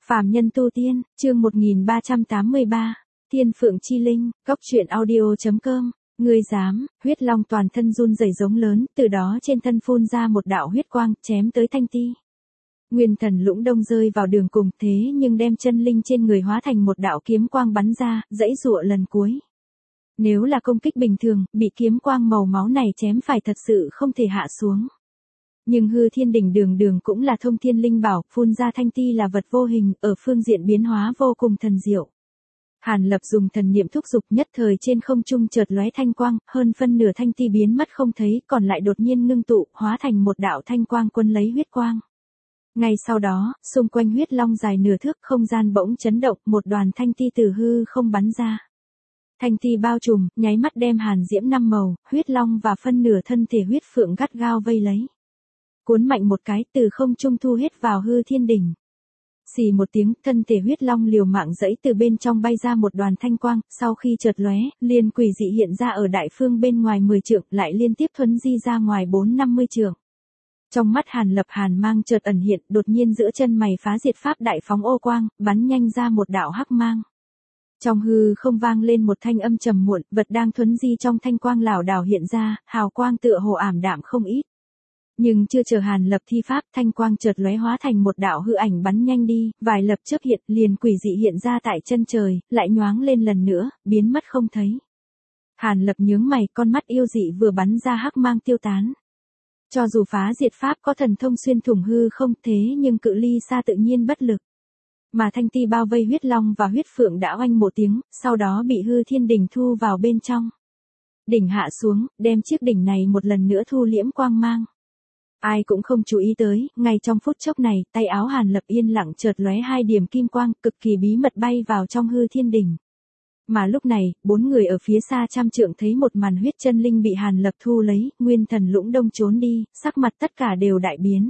Phàm nhân tu tiên, chương 1383, Thiên Phượng Chi Linh, Cốc truyện audio.com, ngươi dám, huyết long toàn thân run rẩy giống lớn, từ đó trên thân phun ra một đạo huyết quang, chém tới Thanh Ti. Nguyên Thần Lũng Đông rơi vào đường cùng, thế nhưng đem chân linh trên người hóa thành một đạo kiếm quang bắn ra, dãy giụa lần cuối. Nếu là công kích bình thường, bị kiếm quang màu máu này chém phải thật sự không thể hạ xuống. Nhưng hư thiên đỉnh đường đường cũng là thông thiên linh bảo, phun ra Thanh Ti là vật vô hình, ở phương diện biến hóa vô cùng thần diệu. Hàn Lập dùng thần niệm thúc giục, nhất thời trên không trung chợt lóe thanh quang, hơn phân nửa Thanh Ti biến mất không thấy, còn lại đột nhiên ngưng tụ, hóa thành một đạo thanh quang quân lấy huyết quang. Ngay sau đó, xung quanh huyết long dài nửa thước, không gian bỗng chấn động, một đoàn thanh ti từ hư không bắn ra. Thanh ti bao trùm, nháy mắt đem hàn diễm năm màu, huyết long và phân nửa thân thể huyết phượng gắt gao vây lấy. Cuốn mạnh một cái, từ không trung thu hết vào hư thiên đỉnh. Xì một tiếng, thân thể huyết long liều mạng giãy, từ bên trong bay ra một đoàn thanh quang, sau khi chợt lóe, liền quỷ dị hiện ra ở đại phương bên ngoài 10 trượng, lại liên tiếp thuấn di ra ngoài 4-50 trượng. Trong mắt Hàn Lập hàn mang chợt ẩn hiện, đột nhiên giữa chân mày phá diệt pháp đại phóng ô quang, bắn nhanh ra một đạo hắc mang. Trong hư không vang lên một thanh âm trầm muộn, vật đang thuấn di trong thanh quang lảo đảo hiện ra, hào quang tựa hồ ảm đạm không ít. Nhưng chưa chờ Hàn Lập thi pháp, thanh quang chợt lóe hóa thành một đạo hư ảnh bắn nhanh đi, vài lập chớp hiện, liền quỷ dị hiện ra tại chân trời, lại nhoáng lên lần nữa, biến mất không thấy. Hàn Lập nhướng mày, con mắt yêu dị vừa bắn ra hắc mang tiêu tán. Cho dù phá diệt pháp có thần thông xuyên thủng hư không, thế nhưng cự ly xa tự nhiên bất lực. Mà Thanh Ti bao vây huyết long và huyết phượng đã oanh một tiếng, sau đó bị hư thiên đỉnh thu vào bên trong. Đỉnh hạ xuống, đem chiếc đỉnh này một lần nữa thu liễm quang mang. Ai cũng không chú ý tới, ngay trong phút chốc này, tay áo Hàn Lập yên lặng chợt lóe hai điểm kim quang, cực kỳ bí mật bay vào trong hư thiên đỉnh. Mà lúc này, 4 người ở phía xa trăm trượng thấy một màn huyết chân linh bị Hàn Lập thu lấy, Nguyên Thần Lũng Đông trốn đi, sắc mặt tất cả đều đại biến.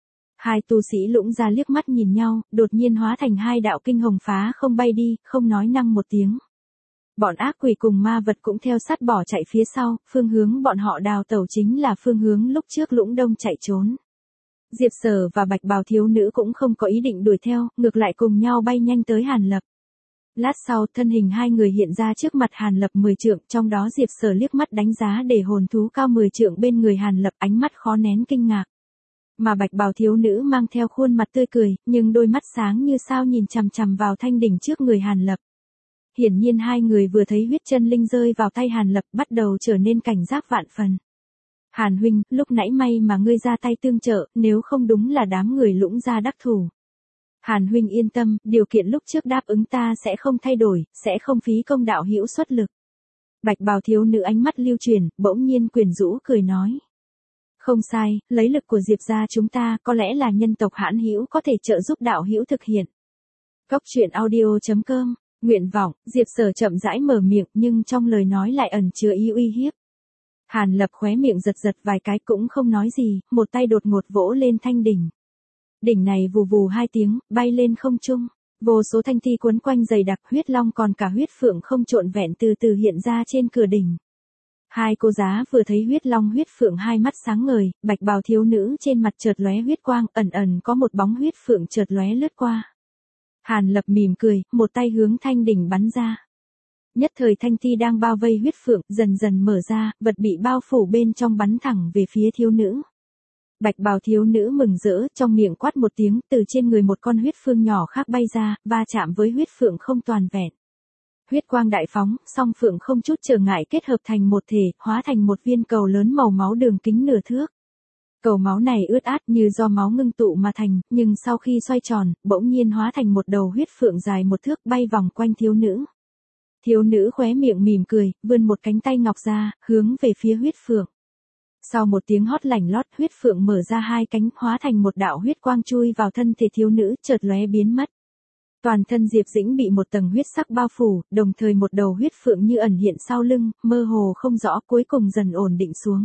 Hai tu sĩ Lũng ra liếc mắt nhìn nhau, đột nhiên hóa thành hai đạo kinh hồng phá không bay đi, không nói năng một tiếng. Bọn ác quỷ cùng ma vật cũng theo sát bỏ chạy phía sau, phương hướng bọn họ đào tẩu chính là phương hướng lúc trước Lũng Đông chạy trốn. Diệp Sở và Bạch Bào thiếu nữ cũng không có ý định đuổi theo, ngược lại cùng nhau bay nhanh tới Hàn Lập. Lát sau, thân hình hai người hiện ra trước mặt Hàn Lập 10 trượng, trong đó Diệp Sở liếc mắt đánh giá để hồn thú cao 10 trượng bên người Hàn Lập, ánh mắt khó nén kinh ngạc. Mà Bạch Bào thiếu nữ mang theo khuôn mặt tươi cười, nhưng đôi mắt sáng như sao nhìn chằm chằm vào thanh đỉnh trước người Hàn Lập. Hiển nhiên hai người vừa thấy huyết chân linh rơi vào tay Hàn Lập, bắt đầu trở nên cảnh giác vạn phần. Hàn huynh, lúc nãy may mà ngươi ra tay tương trợ, nếu không đúng là đám người Lũng gia đắc thủ. Hàn huynh yên tâm, điều kiện lúc trước đáp ứng ta sẽ không thay đổi, sẽ không phí công đạo hữu xuất lực. Bạch Bào thiếu nữ ánh mắt lưu chuyển, bỗng nhiên quyến rũ cười nói. Không sai, lấy lực của Diệp gia chúng ta, có lẽ là nhân tộc hãn hữu có thể trợ giúp đạo hữu thực hiện. Cốc truyện audio.com, nguyện vọng, Diệp Sở chậm rãi mở miệng nhưng trong lời nói lại ẩn chứa ý uy hiếp. Hàn Lập khóe miệng giật giật vài cái cũng không nói gì, một tay đột ngột vỗ lên thanh đỉnh. Đỉnh này vù vù hai tiếng, bay lên không trung, vô số thanh ti cuốn quanh dày đặc, huyết long còn cả huyết phượng không trộn vẹn từ từ hiện ra trên cửa đỉnh. Hai cô giá vừa thấy huyết long huyết phượng hai mắt sáng ngời, Bạch Bào thiếu nữ trên mặt chợt lóe huyết quang, ẩn ẩn có một bóng huyết phượng chợt lóe lướt qua. Hàn Lập mỉm cười, một tay hướng thanh đỉnh bắn ra. Nhất thời thanh ti đang bao vây huyết phượng, dần dần mở ra, vật bị bao phủ bên trong bắn thẳng về phía thiếu nữ. Bạch Bào thiếu nữ mừng rỡ, trong miệng quát một tiếng, từ trên người một con huyết phương nhỏ khác bay ra, va chạm với huyết phượng không toàn vẹn. Huyết quang đại phóng, song phượng không chút trở ngại kết hợp thành một thể, hóa thành một viên cầu lớn màu máu đường kính nửa thước. Cầu máu này ướt át như do máu ngưng tụ mà thành, nhưng sau khi xoay tròn, bỗng nhiên hóa thành một đầu huyết phượng dài 1 thước bay vòng quanh thiếu nữ. Thiếu nữ khóe miệng mỉm cười, vươn một cánh tay ngọc ra, hướng về phía huyết phượng. Sau một tiếng hót lảnh lót, huyết phượng mở ra hai cánh, hóa thành một đạo huyết quang chui vào thân thể thiếu nữ, chợt lóe biến mất. Toàn thân Diệp Dĩnh bị một tầng huyết sắc bao phủ, đồng thời một đầu huyết phượng như ẩn hiện sau lưng, mơ hồ không rõ, cuối cùng dần ổn định xuống.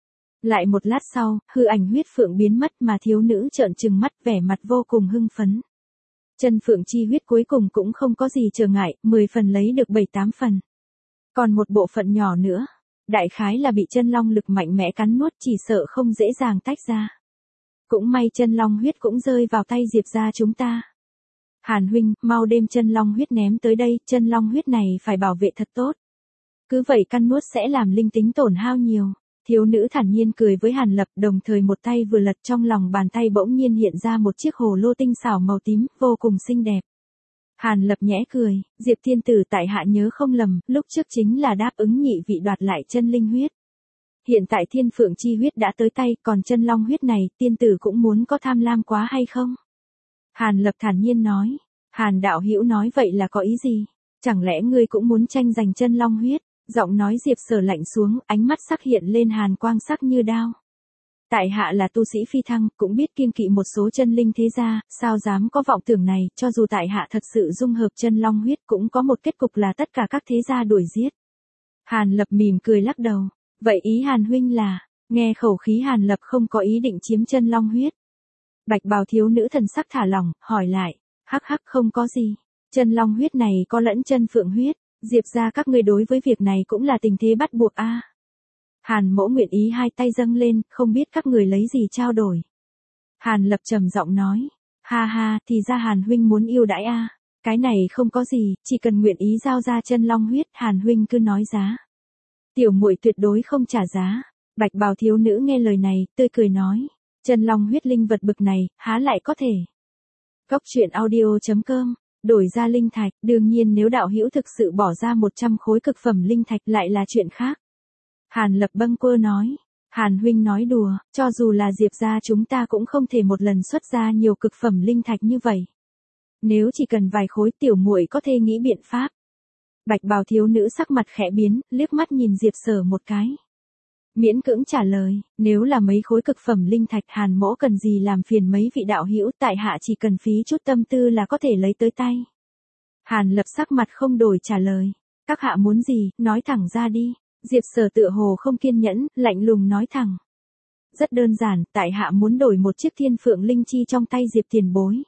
Lại một lát sau, hư ảnh huyết phượng biến mất mà thiếu nữ trợn trừng mắt, vẻ mặt vô cùng hưng phấn. Chân phượng chi huyết cuối cùng cũng không có gì trở ngại, 10 phần lấy được 7-8 phần. Còn một bộ phận nhỏ nữa, đại khái là bị chân long lực mạnh mẽ cắn nuốt, chỉ sợ không dễ dàng tách ra. Cũng may chân long huyết cũng rơi vào tay Diệp gia chúng ta. Hàn huynh, mau đem chân long huyết ném tới đây, chân long huyết này phải bảo vệ thật tốt. Cứ vậy căn nuốt sẽ làm linh tính tổn hao nhiều. Thiếu nữ thản nhiên cười với Hàn Lập, đồng thời một tay vừa lật, trong lòng bàn tay bỗng nhiên hiện ra một chiếc hồ lô tinh xảo màu tím, vô cùng xinh đẹp. Hàn Lập nhẽ cười, Diệp tiên tử, tại hạ nhớ không lầm, lúc trước chính là đáp ứng nhị vị đoạt lại chân linh huyết. Hiện tại thiên phượng chi huyết đã tới tay, còn chân long huyết này, tiên tử cũng muốn có tham lam quá hay không? Hàn Lập thản nhiên nói. Hàn đạo hữu nói vậy là có ý gì? Chẳng lẽ ngươi cũng muốn tranh giành chân long huyết? Giọng nói Diệp Sở lạnh xuống, ánh mắt sắc hiện lên hàn quang sắc như đao. Tại hạ là tu sĩ phi thăng, cũng biết kiêng kỵ một số chân linh thế gia, sao dám có vọng tưởng này, cho dù tại hạ thật sự dung hợp chân long huyết cũng có một kết cục là tất cả các thế gia đuổi giết. Hàn Lập mỉm cười lắc đầu. Vậy ý Hàn huynh là, nghe khẩu khí Hàn Lập không có ý định chiếm chân long huyết. Bạch bào thiếu nữ thần sắc thả lỏng, hỏi lại. Hắc hắc, không có gì. Chân long huyết này có lẫn chân phượng huyết. Diệp ra các ngươi đối với việc này cũng là tình thế bắt buộc a. Hàn mỗ nguyện ý, hai tay dâng lên, không biết các người lấy gì trao đổi. Hàn Lập trầm giọng nói. Ha ha, thì ra Hàn huynh muốn yêu đãi a. Cái này không có gì, chỉ cần nguyện ý giao ra chân long huyết, Hàn huynh cứ nói giá. Tiểu muội tuyệt đối không trả giá. Bạch bào thiếu nữ nghe lời này, tươi cười nói. Chân long huyết linh vật bực này, há lại có thể. Góc truyện audio.com. Đổi ra linh thạch, đương nhiên nếu đạo hữu thực sự bỏ ra 100 khối cực phẩm linh thạch lại là chuyện khác. Hàn Lập bâng quơ nói. Hàn huynh nói đùa, cho dù là Diệp gia chúng ta cũng không thể một lần xuất ra nhiều cực phẩm linh thạch như vậy. Nếu chỉ cần vài khối, tiểu muội có thể nghĩ biện pháp. Bạch bào thiếu nữ sắc mặt khẽ biến, liếc mắt nhìn Diệp Sở một cái. Miễn cưỡng trả lời, nếu là mấy khối cực phẩm linh thạch, Hàn mỗ cần gì làm phiền mấy vị đạo hữu, tại hạ chỉ cần phí chút tâm tư là có thể lấy tới tay. Hàn Lập sắc mặt không đổi trả lời. Các hạ muốn gì, nói thẳng ra đi. Diệp Sở tựa hồ không kiên nhẫn, lạnh lùng nói thẳng. Rất đơn giản, tại hạ muốn đổi một chiếc thiên phượng linh chi trong tay Diệp tiền bối.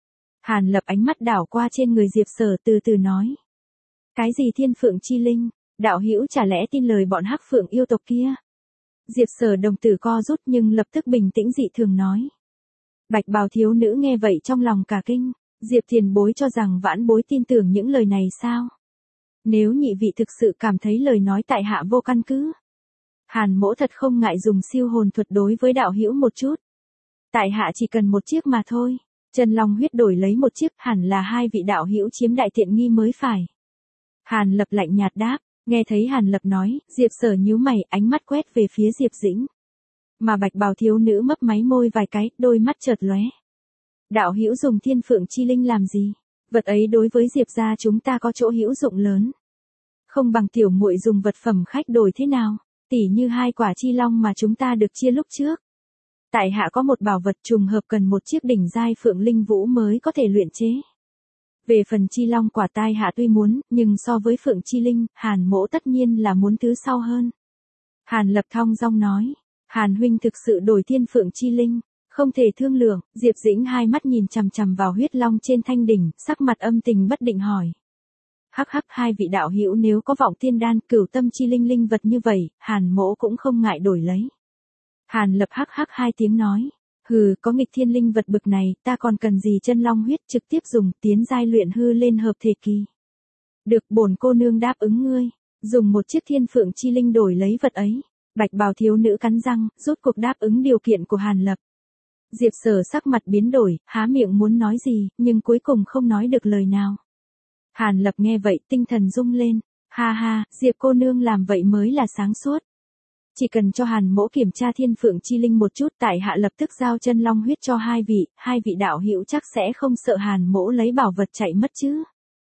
Hàn Lập ánh mắt đảo qua trên người Diệp Sở, từ từ nói. Cái gì thiên phượng chi linh, đạo hữu chả lẽ tin lời bọn hắc phượng yêu tộc kia? Diệp Sở đồng tử co rút nhưng lập tức bình tĩnh dị thường nói. Bạch bào thiếu nữ nghe vậy trong lòng cả kinh. Diệp tiền bối cho rằng vãn bối tin tưởng những lời này sao? Nếu nhị vị thực sự cảm thấy lời nói tại hạ vô căn cứ, Hàn mỗ thật không ngại dùng siêu hồn thuật đối với đạo hữu một chút. Tại hạ chỉ cần một chiếc mà thôi. Chân long huyết đổi lấy một chiếc, hẳn là hai vị đạo hữu chiếm đại tiện nghi mới phải. Hàn Lập lạnh nhạt đáp. Nghe thấy Hàn Lập nói, Diệp Sở nhíu mày, ánh mắt quét về phía Diệp Dĩnh. Mà bạch bào thiếu nữ mấp máy môi vài cái, đôi mắt chợt lóe. Đạo hữu dùng thiên phượng chi linh làm gì? Vật ấy đối với Diệp gia chúng ta có chỗ hữu dụng lớn. Không bằng tiểu muội dùng vật phẩm khách đổi thế nào? Tỉ như hai quả chi long mà chúng ta được chia lúc trước. Tại hạ có một bảo vật trùng hợp cần một chiếc đỉnh giai phượng linh vũ mới có thể luyện chế. Về phần chi long quả tai hạ tuy muốn, nhưng so với phượng chi linh, Hàn mỗ tất nhiên là muốn thứ sau hơn. Hàn Lập thong dong nói. Hàn huynh thực sự đổi thiên phượng chi linh, không thể thương lượng. Diệp Dĩnh hai mắt nhìn chằm chằm vào huyết long trên thanh đỉnh, sắc mặt âm tình bất định hỏi. Hắc hắc, hai vị đạo hữu nếu có vọng tiên đan, cửu tâm chi linh linh vật như vậy, Hàn mỗ cũng không ngại đổi lấy. Hàn Lập hắc hắc hai tiếng nói. Hừ, có nghịch thiên linh vật bực này, ta còn cần gì chân long huyết, trực tiếp dùng tiến giai luyện hư lên hợp thể kỳ. Được, bổn cô nương đáp ứng ngươi, dùng một chiếc thiên phượng chi linh đổi lấy vật ấy. Bạch bào thiếu nữ cắn răng, rốt cuộc đáp ứng điều kiện của Hàn Lập. Diệp Sở sắc mặt biến đổi, há miệng muốn nói gì, nhưng cuối cùng không nói được lời nào. Hàn Lập nghe vậy, tinh thần rung lên. Ha ha, Diệp cô nương làm vậy mới là sáng suốt. Chỉ cần cho Hàn mỗ kiểm tra thiên phượng chi linh một chút, tại hạ lập tức giao chân long huyết cho hai vị đạo hữu chắc sẽ không sợ Hàn mỗ lấy bảo vật chạy mất chứ.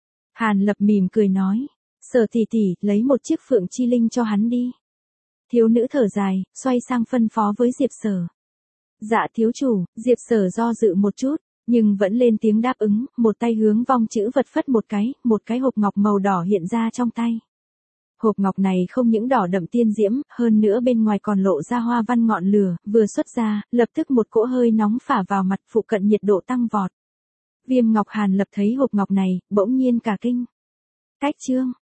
Hàn Lập mỉm cười nói. Sở tỷ tỷ, lấy một chiếc phượng chi linh cho hắn đi. Thiếu nữ thở dài, xoay sang phân phó với Diệp Sở. Dạ thiếu chủ. Diệp Sở do dự một chút, nhưng vẫn lên tiếng đáp ứng, một tay hướng vong chữ vật phất một cái hộp ngọc màu đỏ hiện ra trong tay. Hộp ngọc này không những đỏ đậm tiên diễm, hơn nữa bên ngoài còn lộ ra hoa văn ngọn lửa, vừa xuất ra, lập tức một cỗ hơi nóng phả vào mặt, phụ cận nhiệt độ tăng vọt. Viêm Ngọc Hàn Lập thấy hộp ngọc này, bỗng nhiên cả kinh. Cách chương